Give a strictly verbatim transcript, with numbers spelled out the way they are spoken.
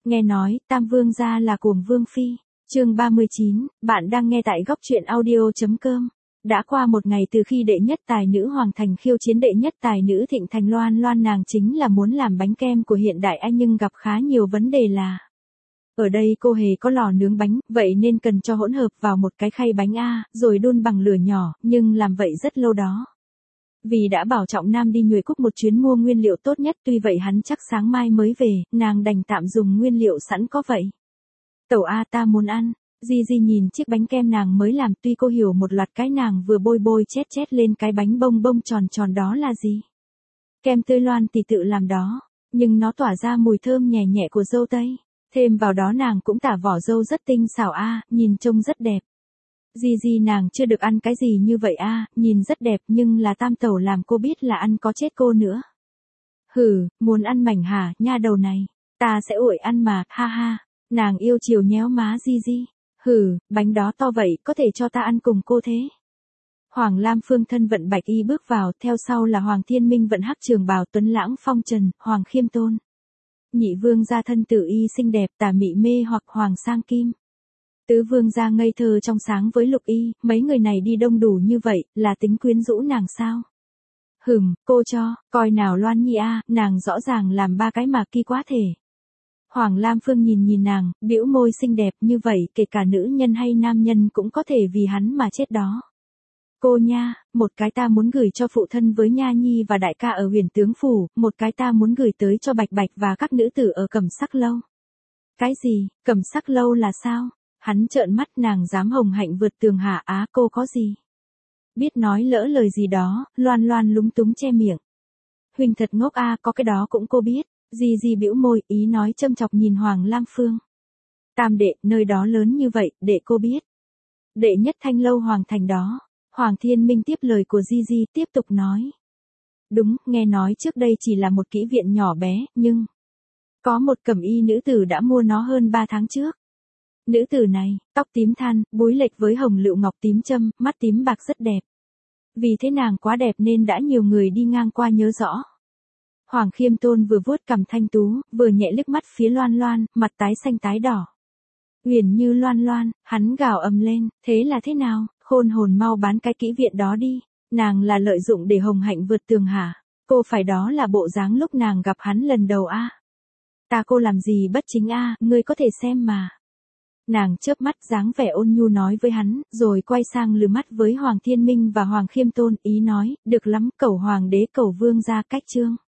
Nghe nói, Tam Vương gia là cuồng Vương Phi. Chương ba mươi chín, bạn đang nghe tại góc truyện audio.com. Đã qua một ngày từ khi đệ nhất tài nữ Hoàng Thành khiêu chiến đệ nhất tài nữ Thịnh Thành Loan Loan, nàng chính là muốn làm bánh kem của hiện đại anh nhưng gặp khá nhiều vấn đề là. Ở đây cô hề có lò nướng bánh, vậy nên cần cho hỗn hợp vào một cái khay bánh A, rồi đun bằng lửa nhỏ, nhưng làm vậy rất lâu đó. Vì đã bảo Trọng Nam đi Nhuệ Cúc một chuyến mua nguyên liệu tốt nhất, tuy vậy hắn chắc sáng mai mới về, nàng đành tạm dùng nguyên liệu sẵn có vậy. Tẩu A, ta muốn ăn. Di Di nhìn chiếc bánh kem nàng mới làm, tuy cô hiểu một loạt cái, nàng vừa bôi bôi chét chét lên cái bánh bông bông tròn tròn đó là gì. Kem tươi Loan thì tự làm đó, nhưng nó tỏa ra mùi thơm nhẹ nhẹ của dâu tây. Thêm vào đó nàng cũng tả vỏ dâu rất tinh xảo A, nhìn trông rất đẹp. Di Di, nàng chưa được ăn cái gì như vậy A, nhìn rất đẹp nhưng là Tam tẩu làm cô biết là ăn có chết cô nữa. Hừ, muốn ăn mảnh hả, nha đầu này. Ta sẽ ủi ăn mà, ha ha. Nàng yêu chiều nhéo má Di Di. Hừ, bánh đó to vậy, có thể cho ta ăn cùng cô thế. Hoàng Lam Phương thân vận bạch y bước vào, theo sau là Hoàng Thiên Minh vận hắc trường bào tuấn lãng phong trần, Hoàng Khiêm Tôn. Nhị vương gia thân tử y xinh đẹp, tà mị mê hoặc Hoàng Sang Kim. Tứ vương gia ngây thơ trong sáng với Lục Y, mấy người này đi đông đủ như vậy, là tính quyến rũ nàng sao? Hừm, cô cho, coi nào Loan Nhi a, nàng rõ ràng làm ba cái mà kỳ quá thể. Hoàng Lam Phương nhìn nhìn nàng, bĩu môi, xinh đẹp như vậy, kể cả nữ nhân hay nam nhân cũng có thể vì hắn mà chết đó. Cô nha, một cái ta muốn gửi cho phụ thân với Nha Nhi và đại ca ở Huyền Tướng Phủ, một cái ta muốn gửi tới cho Bạch Bạch và các nữ tử ở Cẩm Sắc Lâu. Cái gì, Cẩm Sắc Lâu là sao? Hắn trợn mắt, nàng dám hồng hạnh vượt tường hả? Á, cô có gì? Biết nói lỡ lời gì đó, Loan Loan lúng túng che miệng. Huỳnh thật ngốc a, có cái đó cũng cô biết. Di Di bĩu môi, ý nói châm chọc nhìn Hoàng Lam Phương. Tam đệ, nơi đó lớn như vậy, đệ cô biết. Đệ nhất Thanh Lâu Hoàng Thành đó. Hoàng Thiên Minh tiếp lời của Di Di, tiếp tục nói. Đúng, nghe nói trước đây chỉ là một kỹ viện nhỏ bé, nhưng có một cẩm y nữ tử đã mua nó hơn ba tháng trước. Nữ tử này, tóc tím than, búi lệch với hồng lựu ngọc tím châm, mắt tím bạc rất đẹp. Vì thế nàng quá đẹp nên đã nhiều người đi ngang qua nhớ rõ. Hoàng Khiêm Tôn vừa vuốt cằm thanh tú, vừa nhẹ liếc mắt phía Loan Loan, mặt tái xanh tái đỏ. Uyển như Loan Loan, hắn gào ầm lên, thế là thế nào, khôn hồn mau bán cái kỹ viện đó đi, nàng là lợi dụng để hồng hạnh vượt tường hả, cô phải đó là bộ dáng lúc nàng gặp hắn lần đầu a. À? Ta cô làm gì bất chính a, à, ngươi có thể xem mà. Nàng chớp mắt dáng vẻ ôn nhu nói với hắn, rồi quay sang lườm mắt với Hoàng Thiên Minh và Hoàng Khiêm Tôn, ý nói, được lắm, cẩu hoàng đế cẩu vương gia cách chương.